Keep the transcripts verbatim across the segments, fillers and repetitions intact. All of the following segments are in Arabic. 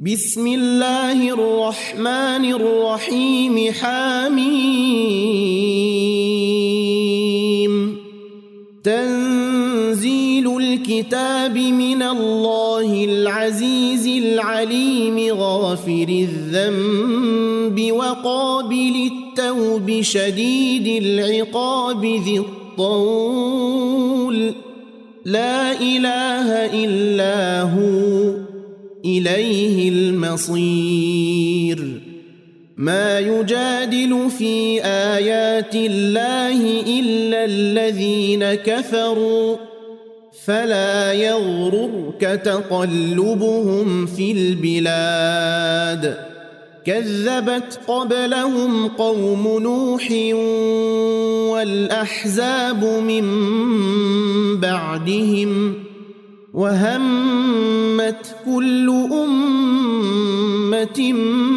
بسم الله الرحمن الرحيم حميم تنزيل الكتاب من الله العزيز العليم غافر الذنب وقابل التوب شديد العقاب ذي الطول لا إله إلا هو إليه المصير ما يجادل في آيات الله إلا الذين كفروا فلا يغررك تقلبهم في البلاد كذبت قبلهم قوم نوح والأحزاب من بعدهم وهمت كل أمة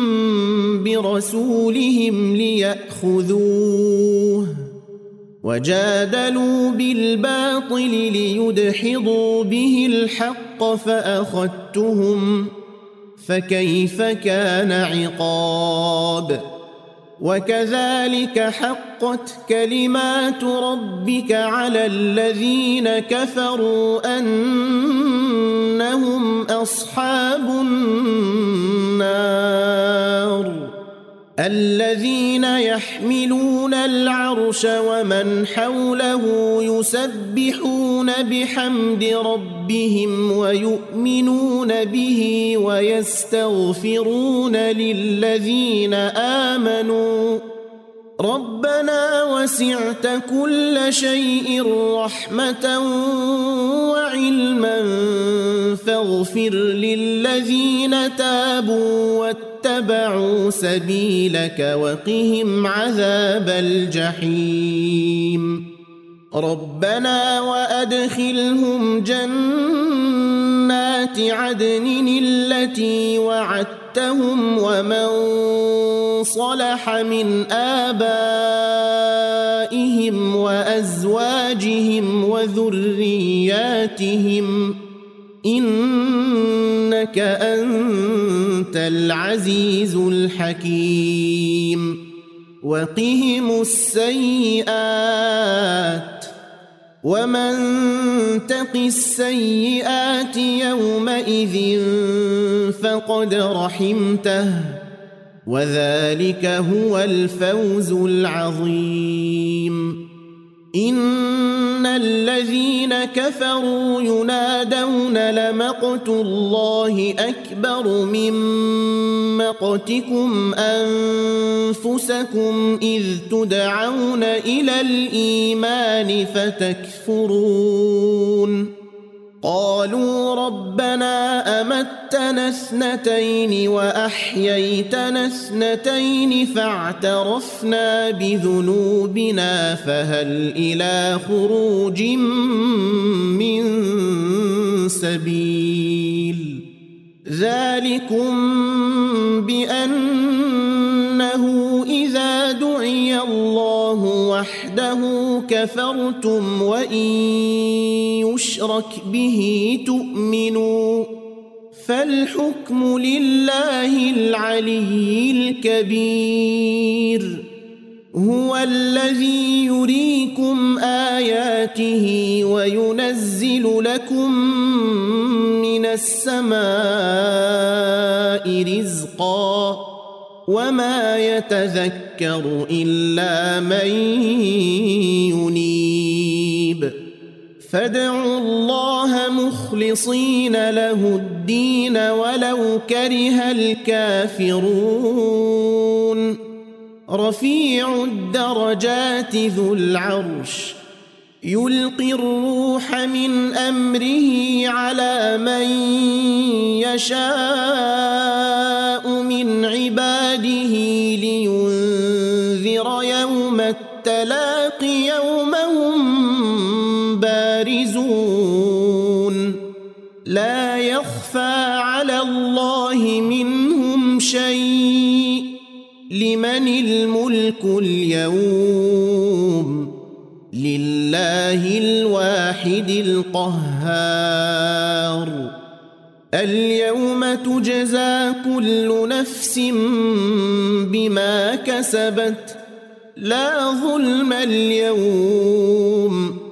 برسولهم ليأخذوه وجادلوا بالباطل ليدحضوا به الحق فأخذتهم فكيف كان عقاب وكذلك حقت كلمات ربك على الذين كفروا أنهم أصحاب النار الذين يحملون العرش ومن حوله يسبحون بحمد ربهم ويؤمنون به ويستغفرون للذين آمنوا ربنا وسعت كل شيء رحمة وعلما فاغفر للذين تابوا واتبعوا سبيلك وقهم عذاب الجحيم ربنا وأدخلهم جنات عدن التي وعدتهم ومن صلح من آبائهم وأزواجهم وذرياتهم إنك أنت العزيز الحكيم وقهم السيئات ومن تق السيئات يومئذ فقد رحمته وذلك هو الفوز العظيم إن الذين كفروا ينادون لمقت الله أكبر من مقتكم أنفسكم إذ تدعون إلى الإيمان فتكفرون قالوا ربنا أمتنا اثنتين وأحييتنا اثنتين فاعترفنا بذنوبنا فهل إلى خروج من سبيل ذلكم بأنه إذا دعي الله وحده كفرتم وإن يشرك به تؤمنوا فالحكم لله العلي الكبير هو الذي يريكم آياته وينزل لكم من السماء رزقا وما يتذكر إلا من ينيب فادعوا الله مخلصين له الدين ولو كره الكافرون رفيع الدرجات ذو العرش يلقي الروح من أمره على من يشاء من عباده لينذر يوم التلاق يوم هم بارزون لا يخفى على الله منهم شيء لمن الملك اليوم لله الواحد القهار اليوم تجزى كل نفس بما كسبت لا ظلم اليوم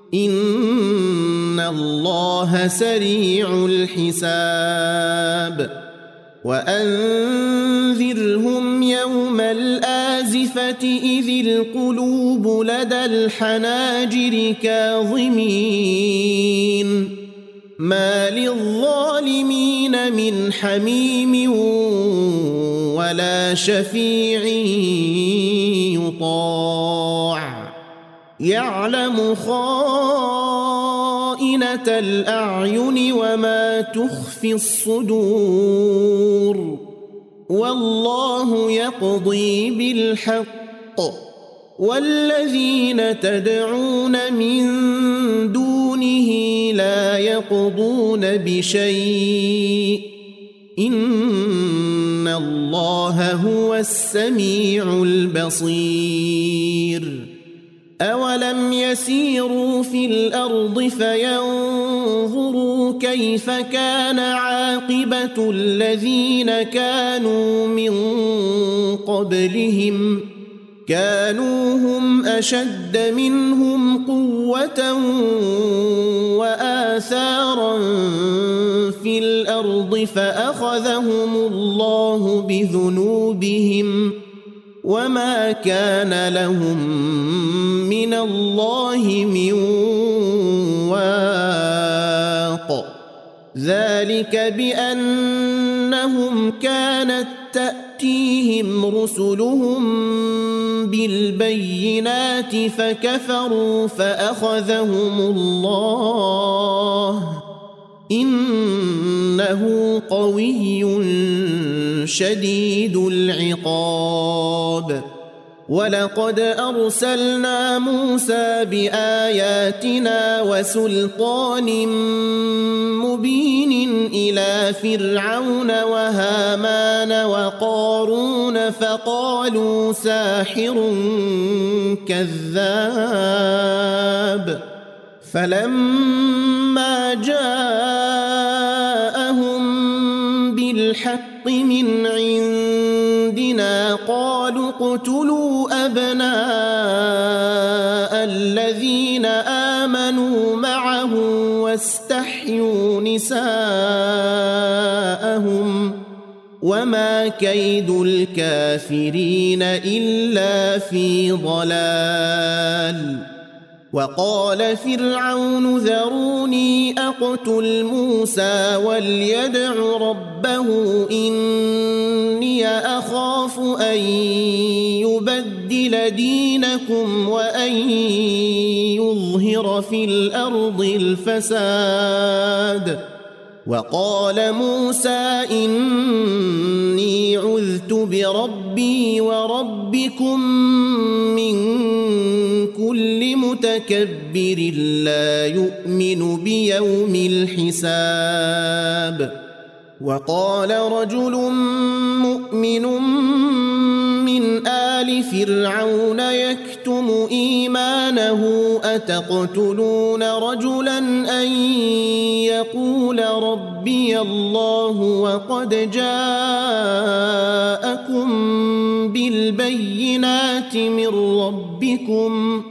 إن الله سريع الحساب وأنذرهم يوم الآزفة إذ القلوب لدى الحناجر كاظمين ما للظالمين من حميم ولا شفيع يطاع يعلم خائنة الأعين وما تخفي الصدور والله يقضي بالحق والذين تدعون من دونه لا يقضون بشيء إن الله هو السميع البصير أولم يسيروا في الأرض فينظروا كيف كان عاقبة الذين كانوا من قبلهم كانوا هم أشد منهم قوة وآثارا في الأرض فأخذهم الله بذنوبهم وما كان لهم من الله من واق ذلك بأنهم كانت تأتيهم رسلهم بالبينات فكفروا فأخذهم الله إنه قوي شديد العقاب ولقد أرسلنا موسى بآياتنا وسلطان مبين إلى فرعون وهامان وقارون فقالوا ساحر كذاب فلما جاءهم بالحق من عندنا قالوا اقتلوا أبناء الذين آمنوا معه واستحيوا نساءهم وما كيد الكافرين إلا في ضلال وقال فرعون ذروني أقتل موسى وليدع ربه إني أخاف أن يبدل دينكم وأن يظهر في الأرض الفساد وقال موسى إني عذت بربي وربكم من كل متكبر لا يؤمن بيوم الحساب وقال رجل مؤمن من آل فرعون يكتم إيمانه أتقتلون رجلا أن يقول ربي الله وقد جاءكم بالبينات من ربكم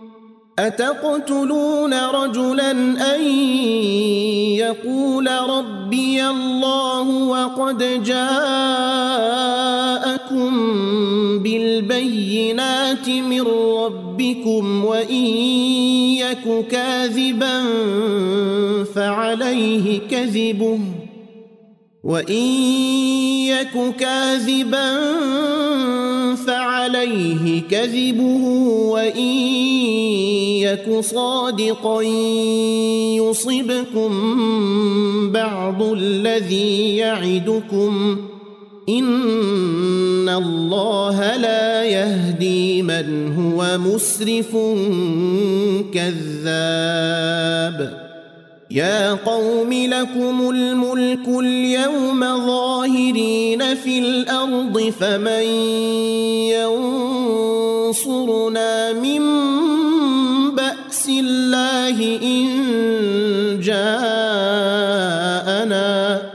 أتقتلون رجلا أن يقول ربي الله وقد جاءكم بالبينات من ربكم وإن يك كاذبا فعليه كذبه وإن يك كاذبا فعليه كذبه وإن يك صادقا يصبكم بعض الذي يعدكم إن الله لا يهدي من هو مسرف كذاب يا قوم لكم الملك اليوم ظاهرين في الأرض فمن ينصرنا من بأس الله إن جاءنا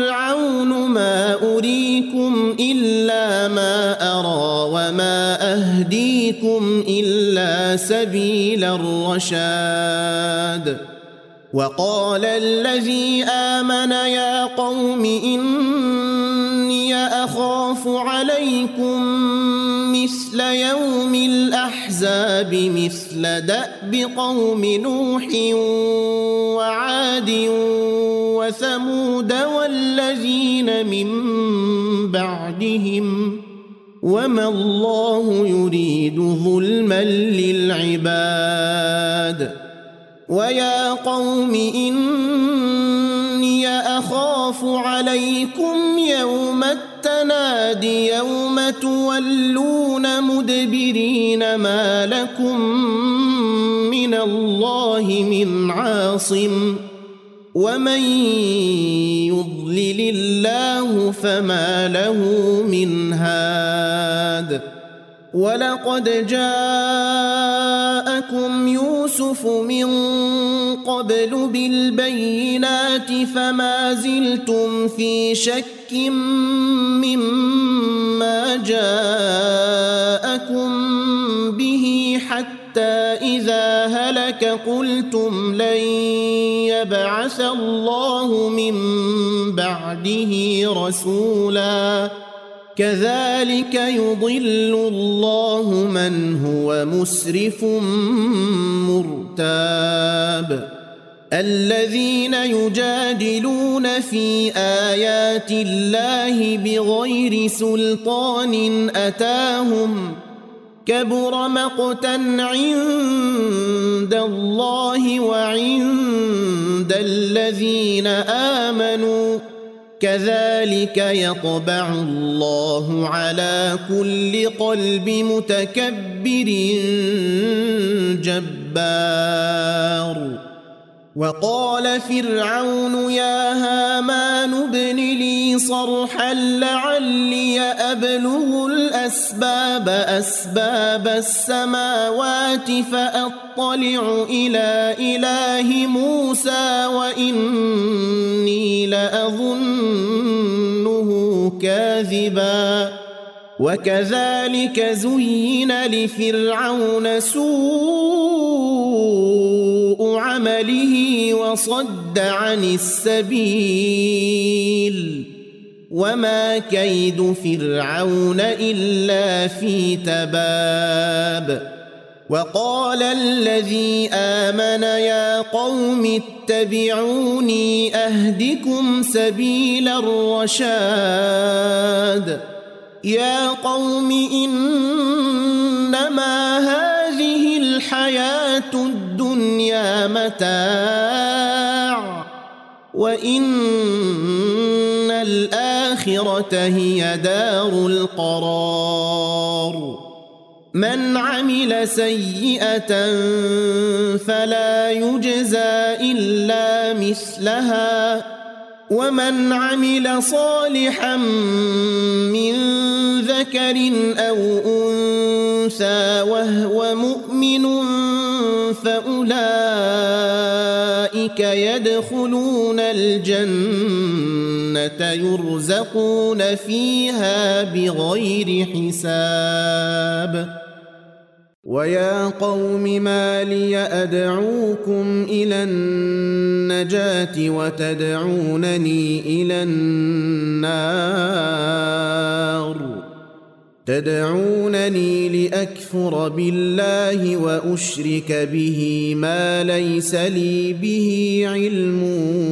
فرعون ما أريكم إلا ما أرى وما أهديكم إلا سبيل الرشاد وقال الذي آمن يا قوم إني أخاف عليكم مثل يوم الأحزاب مثل دأب قوم نوح وعاد وثمود والذين من بعدهم وما الله يريد ظلما للعباد ويا قوم إني أخاف عليكم يوم التناد يوم تولون مدبرين ما لكم من الله من عاصم ومن يضلل الله فما له من هاد ولقد جاءكم يوسف من قبل بالبينات فما زلتم في شك مما جاءكم به حتى إذا هلك قلتم لن يبعث الله من بعده رسولا كذلك يضل الله من هو مسرف مرتاب الذين يجادلون في آيات الله بغير سلطان أتاهم كبر مقتا عند الله وعند الذين آمنوا كذلك يطبع الله على كل قلب متكبر جبار وقال فرعون يا هامان ابن لي صرحا لعلي أبلغ الأسباب أسباب السماوات فأطلع إلى إله موسى وإني لأظنه كاذبا وكذلك زين لفرعون سوء عمله وصد عن السبيل وما كيد فرعون إلا في تباب وقال الذي آمن يا قوم اتبعوني أهدكم سبيل الرشاد يا قوم إنما هذه الحياة الدنيا متاع وإن الآخرة هي دار القرار من عمل سيئة فلا يجزى إلا مثلها ومن عمل صالحا من ذكر أو أنثى وهو مؤمن فأولئك يدخلون الجنة يرزقون فيها بغير حساب ويا قوم ما لي أدعوكم إلى النجاة وتدعونني إلى النار تدعونني لأكفر بالله وأشرك به ما ليس لي به علم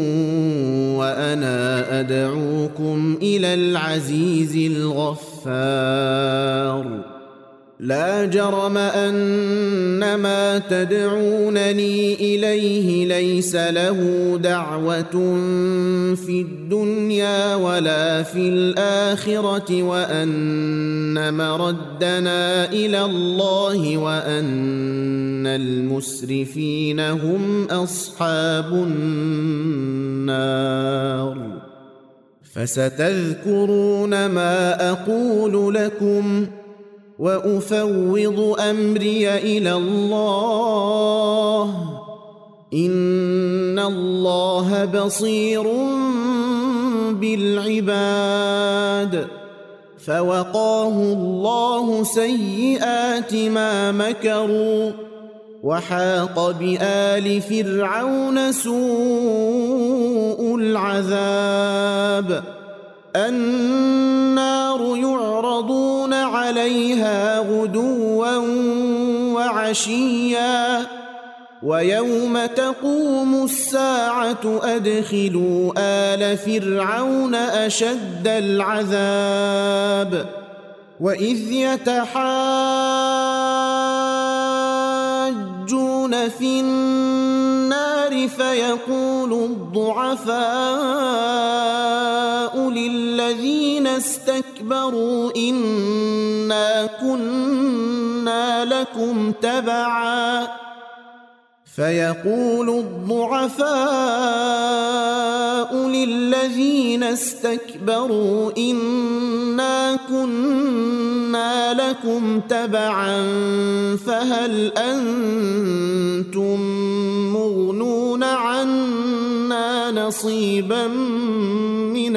وأنا أدعوكم إلى العزيز الغفار لا جرم أن ما تدعونني إليه ليس له دعوة في الدنيا ولا في الآخرة وأن مردنا إلى الله وأن المسرفين هم أصحاب النار فستذكرون ما أقول لكم وأفوض أمري إلى الله إن الله بصير بالعباد فوقاه الله سيئات ما مكروا وحاق بآل فرعون سوء العذاب النار يعرضون عليها غدوا وعشيا ويوم تقوم الساعة أدخلوا آل فرعون أشد العذاب وإذ يتحاجون في النار فيقول الضعفاء للذين استكبروا إنا كنا لكم تبعا فيقول الضعفاء للذين استكبروا إنا كنا لكم تبعا فهل أنتم مغنون عنا نصيبا من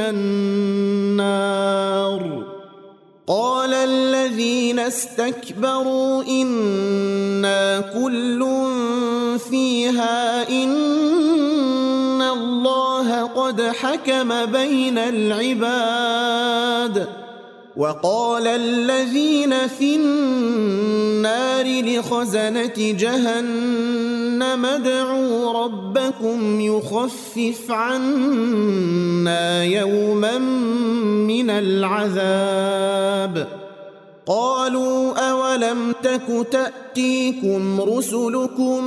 النار قال الذين استكبروا إنا كل فيها إن الله قد حكم بين العباد وقال الذين في النار لخزنة جهنم ادعوا ربكم يخفف عنا يوما من العذاب قالوا أولم تك تأتيكم رسلكم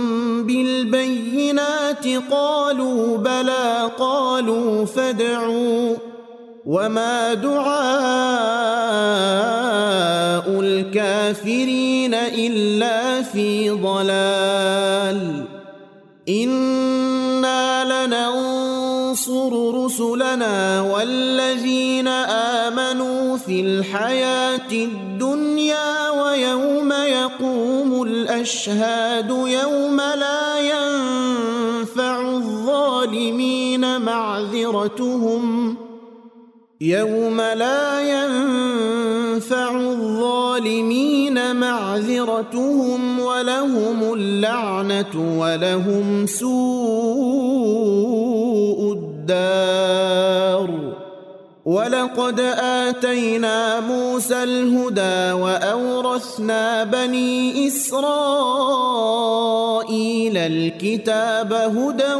بالبينات قالوا بلى قالوا فادعوا وما دعاء الكافرين إلا في ضلال إنا لننصر رسلنا والذين آمنوا في الحياة الدنيا ويوم يقوم الأشهاد يوم لا ينفع الظالمين معذرتهم يوم لا ينفع الظالمين معذرتهم ولهم اللعنة ولهم سوء الدار ولقد آتينا موسى الهدى وأورثنا بني إسرائيل الكتاب هدى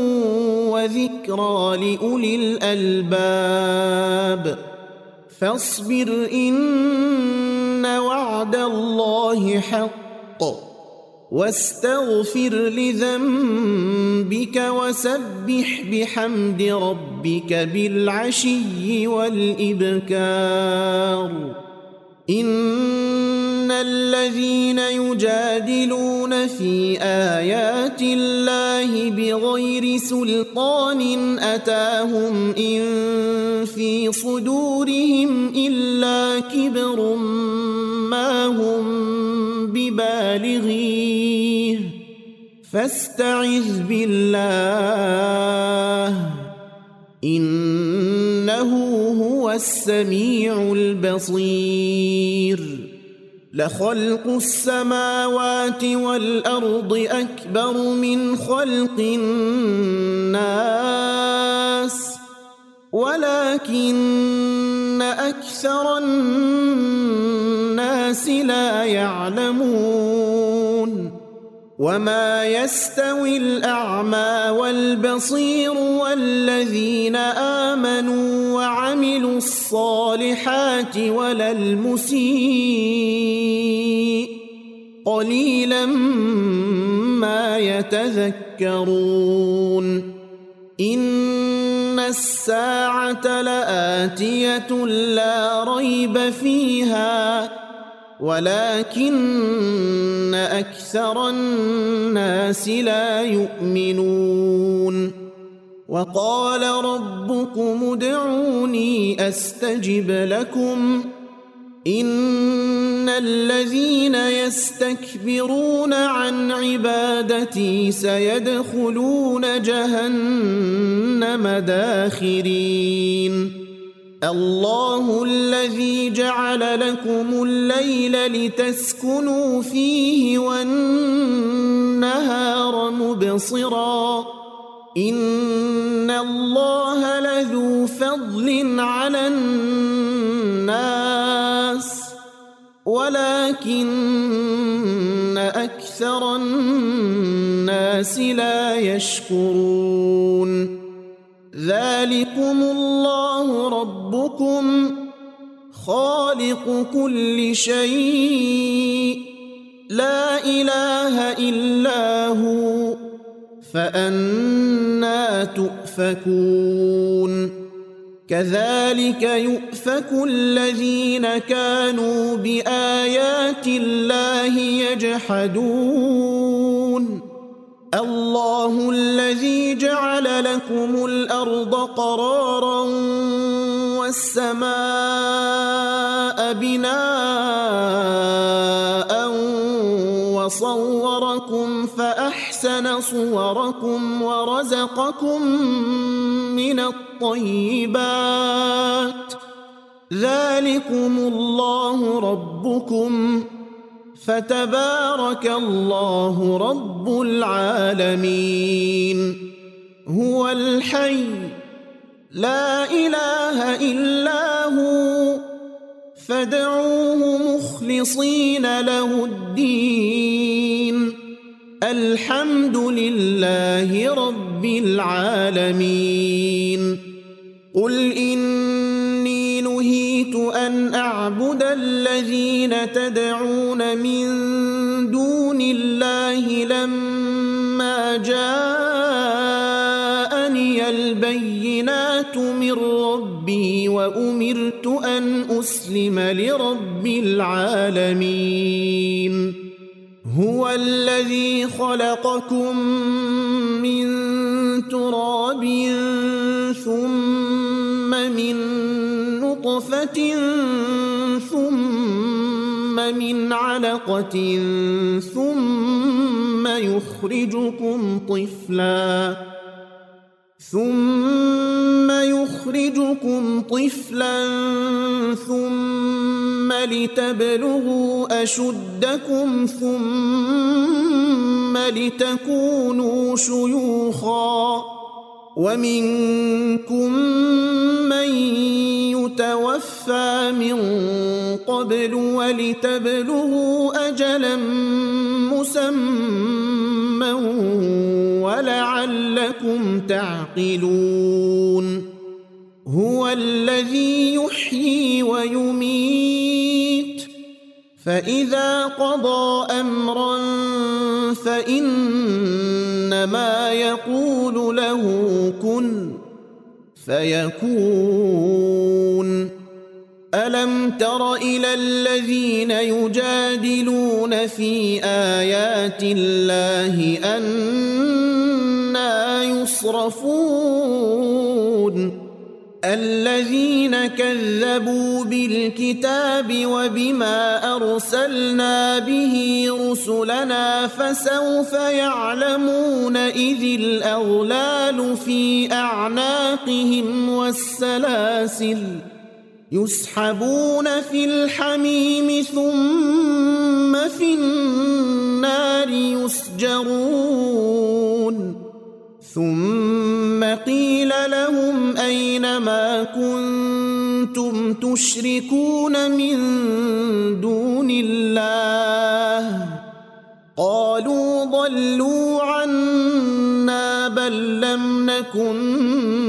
وذكرى لأولي الألباب فاصبر إن وعد الله حق واستغفر لذنبك وسبح بحمد ربك بالعشي والإبكار إن الذين يجادلون في آيات الله بغير سلطان أتاهم إن في صدورهم إلا كبر ما هم ببالغيه فاستعذ بالله إنه هو السميع البصير لخلق السماوات والأرض أكبر من خلق الناس ولكن أكثر الناس لا يعلمون وما يستوي الأعمى والبصير والذين آمنوا وعملوا الصالحات ولا المسيء قليلا ما يتذكرون إن الساعة لآتية لا ريب فيها ولكن أكثر الناس لا يؤمنون وقال ربكم ادعوني أستجب لكم إن الذين يستكبرون عن عبادتي سيدخلون جهنم داخرين الله الذي جعل لكم الليل لتسكنوا فيه والنهار مبصرا إن الله لذو فضل على الناس ولكن أكثر الناس لا يشكرون ذلكم الله ربكم خالق كل شيء لا إله إلا هو فأنى تؤفكون كذلك يؤفك الذين كانوا بآيات الله يجحدون الله الذي جعل لكم الأرض قرارا والسماء بناء وصوركم فأحسن صوركم ورزقكم من الطيبات ذلكم الله ربكم فتبارك الله رب العالمين هو الحي لا إله إلا هو فادعوه مخلصين له الدين الحمد لله رب العالمين قل إني نهيت أن أعبد الذين تدعون من دون الله لما جاءني البينات من ربي وأمرت أن أسلم لرب العالمين هو الذي خلقكم من تراب ثم من نطفة ثم من علقة ثم يخرجكم طفلا ثم يخرجكم طفلا ثم لتبلغوا أشدكم ثم لتكونوا شيوخا ومنكم من يتوفى من قبل ولتبلغوا أجلا مسمى ولعلكم تعقلون هو الذي يحيي ويميت فإذا قضى أمرا فإنما يقول له كن فيكون ألم تر إلى الذين يجادلون في آيات الله أنى يصرفون الذين كذبوا بالكتاب وبما أرسلنا به رسلنا فسوف يعلمون إذ الأغلال في أعناقهم والسلاسل يسحبون في الحميم ثم في النار يسجرون ثم قيل لهم أين ما كنتم تشركون من دون الله قالوا ضلوا عنا بل لم نكن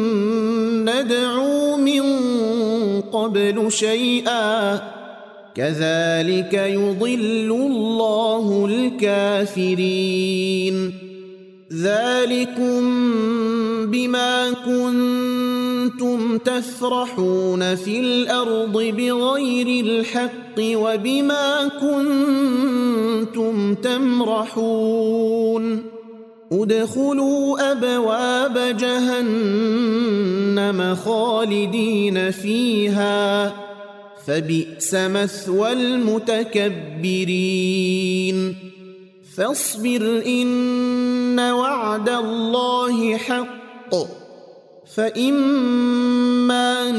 ندعو من قبل شيئا كذلك يضل الله الكافرين ذلكم بما كنتم تفرحون في الأرض بغير الحق وبما كنتم تمرحون ادخلوا أبواب جهنم خالدين فيها فبئس مثوى المتكبرين فاصبر إن وعد الله حق فإما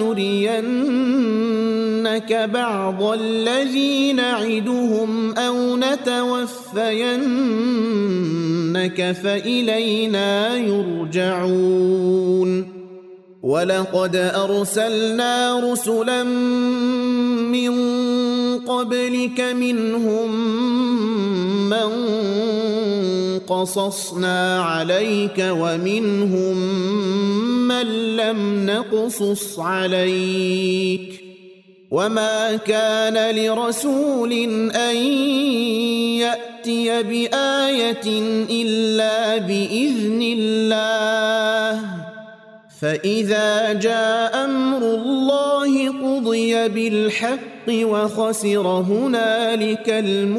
نرينك بعض الذي نعدهم أو نتوفينك فإلينا يرجعون ولقد أرسلنا رسلا من قبلك منهم من قصصنا عليك ومنهم من لم نقصص عليك وما كان لرسول أن يأتي بآية إلا بإذن الله فإذا جاء أمر الله قضي بالحق وخسر هنالك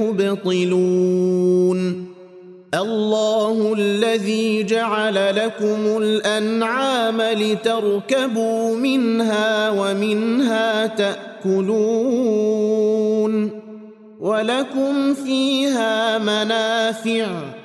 المبطلون الله الذي جعل لكم الأنعام لتركبوا منها ومنها تأكلون ولكم فيها منافع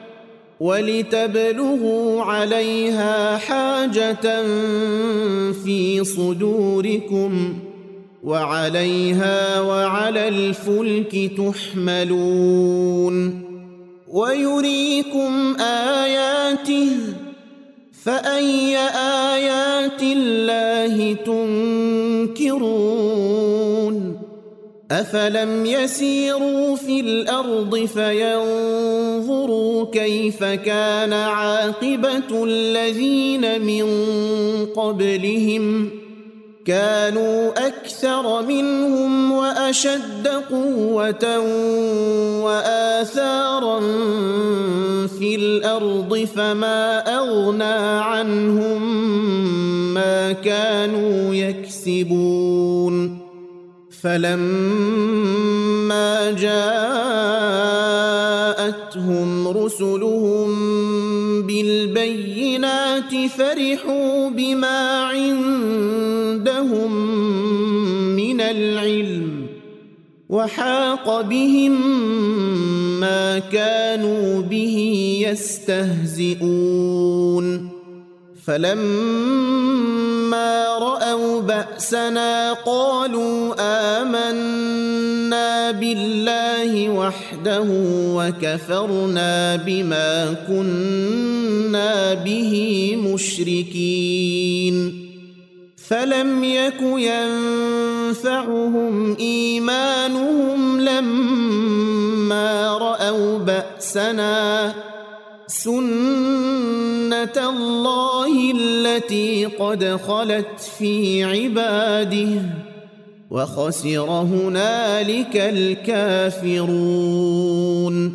ولتبلغوا عليها حاجة في صدوركم وعليها وعلى الفلك تحملون ويريكم آياته فأي آيات الله تنكرون أفلم يسيروا في الأرض فينظروا كيف كان عاقبة الذين من قبلهم كانوا أكثر منهم وأشد قوة وآثارا في الأرض فما أغنى عنهم ما كانوا يكسبون فلما جاءتهم رسلهم بالبينات فرحوا بما عندهم من العلم وحاق بهم ما كانوا به يستهزئون فلما رأوا بأسنا قالوا آمنا بالله وحده وكفرنا بما كنا به مشركين فلم يك ينفعهم إيمانهم لما رأوا بأسنا سنة الله التي قد خلت في عباده وخسر هنالك الكافرون